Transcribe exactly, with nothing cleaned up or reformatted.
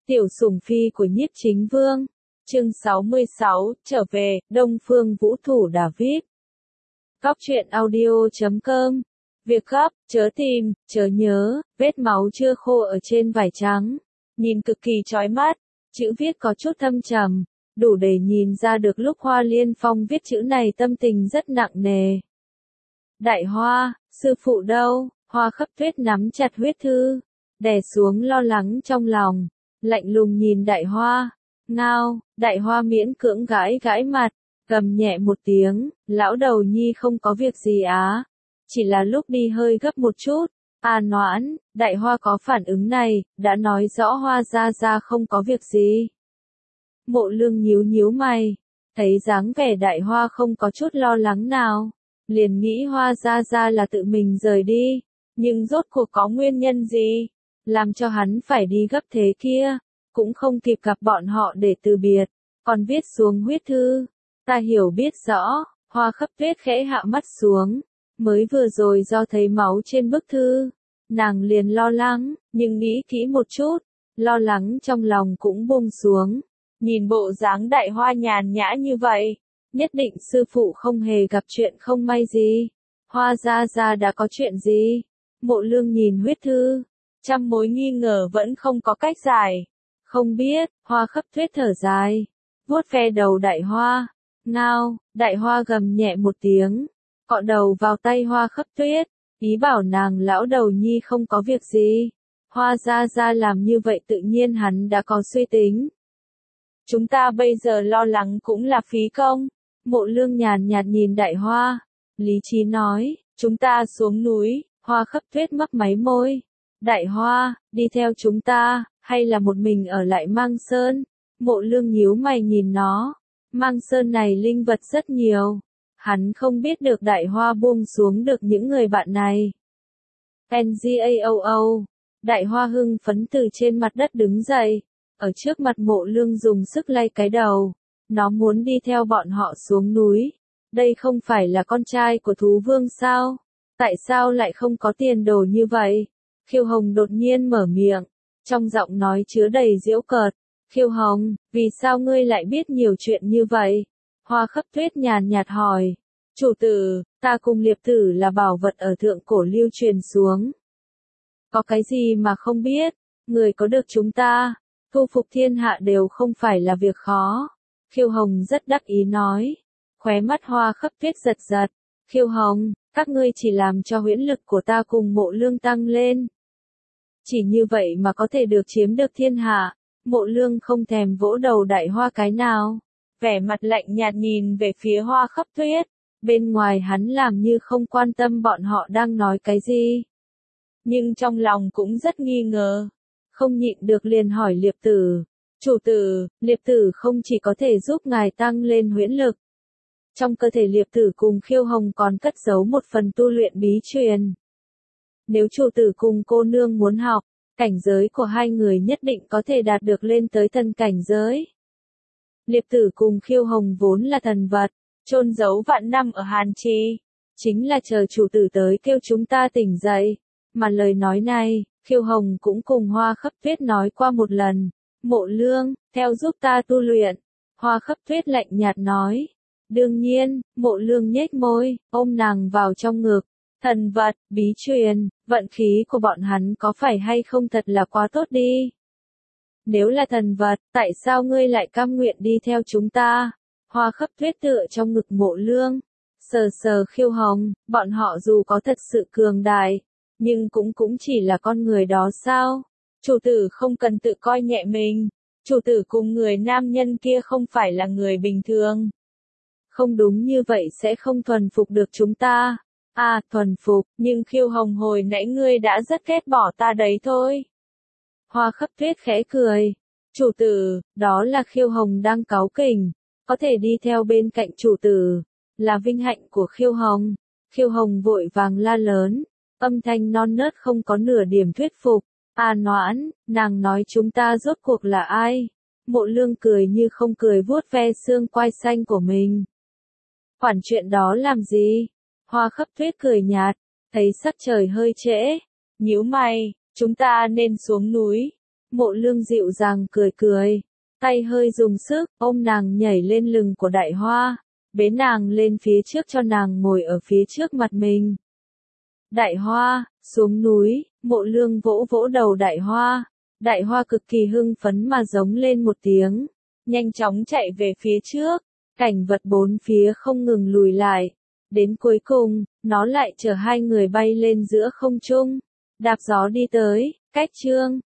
Tiểu sủng phi của Nhiếp Chính Vương. Chương sáu mươi sáu, trở về, Đông Phương Vũ Thủ David. Cóc truyện audio chấm com. Việc gấp, chớ tìm, chớ nhớ, vết máu chưa khô ở trên vải trắng. Nhìn cực kỳ chói mắt, chữ viết có chút thâm trầm, đủ để nhìn ra được lúc Hoa Liên Phong viết chữ này tâm tình rất nặng nề. Đại Hoa, sư phụ đâu? Hoa Khấp Tuyết nắm chặt huyết thư, đè xuống lo lắng trong lòng, lạnh lùng nhìn Đại Hoa. Ngao, Đại Hoa miễn cưỡng gãi gãi mặt, gầm nhẹ một tiếng, lão đầu nhi không có việc gì á, chỉ là lúc đi hơi gấp một chút. À Noãn, Đại Hoa có phản ứng này, đã nói rõ Hoa gia gia không có việc gì. Mộ Lương nhíu nhíu mày, thấy dáng vẻ Đại Hoa không có chút lo lắng nào, liền nghĩ Hoa gia gia là tự mình rời đi, nhưng rốt cuộc có nguyên nhân gì, làm cho hắn phải đi gấp thế kia, cũng không kịp gặp bọn họ để từ biệt, còn viết xuống huyết thư. Ta hiểu biết rõ. Hoa Khấp Tuyết khẽ hạ mắt xuống, mới vừa rồi do thấy máu trên bức thư, nàng liền lo lắng, nhưng nghĩ kỹ một chút, lo lắng trong lòng cũng buông xuống. Nhìn bộ dáng Đại Hoa nhàn nhã như vậy, nhất định sư phụ không hề gặp chuyện không may gì. Hoa gia gia đã có chuyện gì? Mộ Lương nhìn huyết thư, trăm mối nghi ngờ vẫn không có cách giải. Không biết. Hoa Khấp Tuyết thở dài, vuốt ve đầu Đại Hoa. Ngao, Đại Hoa gầm nhẹ một tiếng, cọ đầu vào tay Hoa Khấp Tuyết, ý bảo nàng lão đầu nhi không có việc gì. Hoa gia gia làm như vậy tự nhiên hắn đã có suy tính. Chúng ta bây giờ lo lắng cũng là phí công. Mộ Lương nhàn nhạt nhìn Đại Hoa, lý trí nói, chúng ta xuống núi. Hoa Khấp Tuyết mấp máy môi. Đại Hoa, đi theo chúng ta, hay là một mình ở lại Mang Sơn? Mộ Lương nhíu mày nhìn nó. Mang Sơn này linh vật rất nhiều, hắn không biết được Đại Hoa buông xuống được những người bạn này. Ngao, Đại Hoa hưng phấn từ trên mặt đất đứng dậy, ở trước mặt Mộ Lương dùng sức lay cái đầu, nó muốn đi theo bọn họ xuống núi. Đây không phải là con trai của thú vương sao? Tại sao lại không có tiền đồ như vậy? Khiêu Hồng đột nhiên mở miệng, trong giọng nói chứa đầy giễu cợt. Khiêu Hồng, vì sao ngươi lại biết nhiều chuyện như vậy? Hoa Khấp Tuyết nhàn nhạt hỏi. Chủ tử, ta cùng Liệp Tử là bảo vật ở thượng cổ lưu truyền xuống. Có cái gì mà không biết? Người có được chúng ta, thu phục thiên hạ đều không phải là việc khó. Khiêu Hồng rất đắc ý nói. Khóe mắt Hoa Khấp Tuyết giật giật. Khiêu Hồng, các ngươi chỉ làm cho huyễn lực của ta cùng Mộ Lương tăng lên. Chỉ như vậy mà có thể được chiếm được thiên hạ. Mộ Lương không thèm vỗ đầu Đại Hoa cái nào, vẻ mặt lạnh nhạt nhìn về phía Hoa Khấp Tuyết, bên ngoài hắn làm như không quan tâm bọn họ đang nói cái gì. Nhưng trong lòng cũng rất nghi ngờ, không nhịn được liền hỏi Liệp Tử, chủ tử, Liệp Tử không chỉ có thể giúp ngài tăng lên huyễn lực. Trong cơ thể Liệp Tử cùng Khiêu Hồng còn cất giấu một phần tu luyện bí truyền. Nếu chủ tử cùng cô nương muốn học, cảnh giới của hai người nhất định có thể đạt được lên tới thần cảnh giới. Liệp Tử cùng Khiêu Hồng vốn là thần vật, chôn giấu vạn năm ở Hàn Trì, chính là chờ chủ tử tới kêu chúng ta tỉnh dậy. Mà lời nói này, Khiêu Hồng cũng cùng Hoa Khấp Tuyết nói qua một lần. Mộ Lương, theo giúp ta tu luyện. Hoa Khấp Tuyết lạnh nhạt nói. Đương nhiên. Mộ Lương nhếch môi, ôm nàng vào trong ngực. Thần vật, bí truyền, vận khí của bọn hắn có phải hay không thật là quá tốt đi. Nếu là thần vật, tại sao ngươi lại cam nguyện đi theo chúng ta? Hoa Khấp Tuyết tựa trong ngực Mộ Lương, sờ sờ Khiêu Hồng, bọn họ dù có thật sự cường đại, nhưng cũng cũng chỉ là con người đó sao? Chủ tử không cần tự coi nhẹ mình, chủ tử cùng người nam nhân kia không phải là người bình thường. Không đúng như vậy sẽ không thuần phục được chúng ta. À, thuần phục, nhưng Khiêu Hồng hồi nãy ngươi đã rất ghét bỏ ta đấy thôi. Hoa Khấp Tuyết khẽ cười. Chủ tử, đó là Khiêu Hồng đang cáu kỉnh, có thể đi theo bên cạnh chủ tử, là vinh hạnh của Khiêu Hồng. Khiêu Hồng vội vàng la lớn, âm thanh non nớt không có nửa điểm thuyết phục. À Noãn, nàng nói chúng ta rốt cuộc là ai? Mộ Lương cười như không cười vuốt ve xương quai xanh của mình. Khoản chuyện đó làm gì? Hoa Khấp Tuyết cười nhạt, thấy sắc trời hơi trễ, nhíu mày, chúng ta nên xuống núi. Mộ Lương dịu dàng cười cười, tay hơi dùng sức, ôm nàng nhảy lên lưng của Đại Hoa, bế nàng lên phía trước cho nàng ngồi ở phía trước mặt mình. Đại Hoa, xuống núi, Mộ Lương vỗ vỗ đầu Đại Hoa. Đại Hoa cực kỳ hưng phấn mà giống lên một tiếng, nhanh chóng chạy về phía trước, cảnh vật bốn phía không ngừng lùi lại. Đến cuối cùng, nó lại chở hai người bay lên giữa không trung, đạp gió đi tới, cách chương.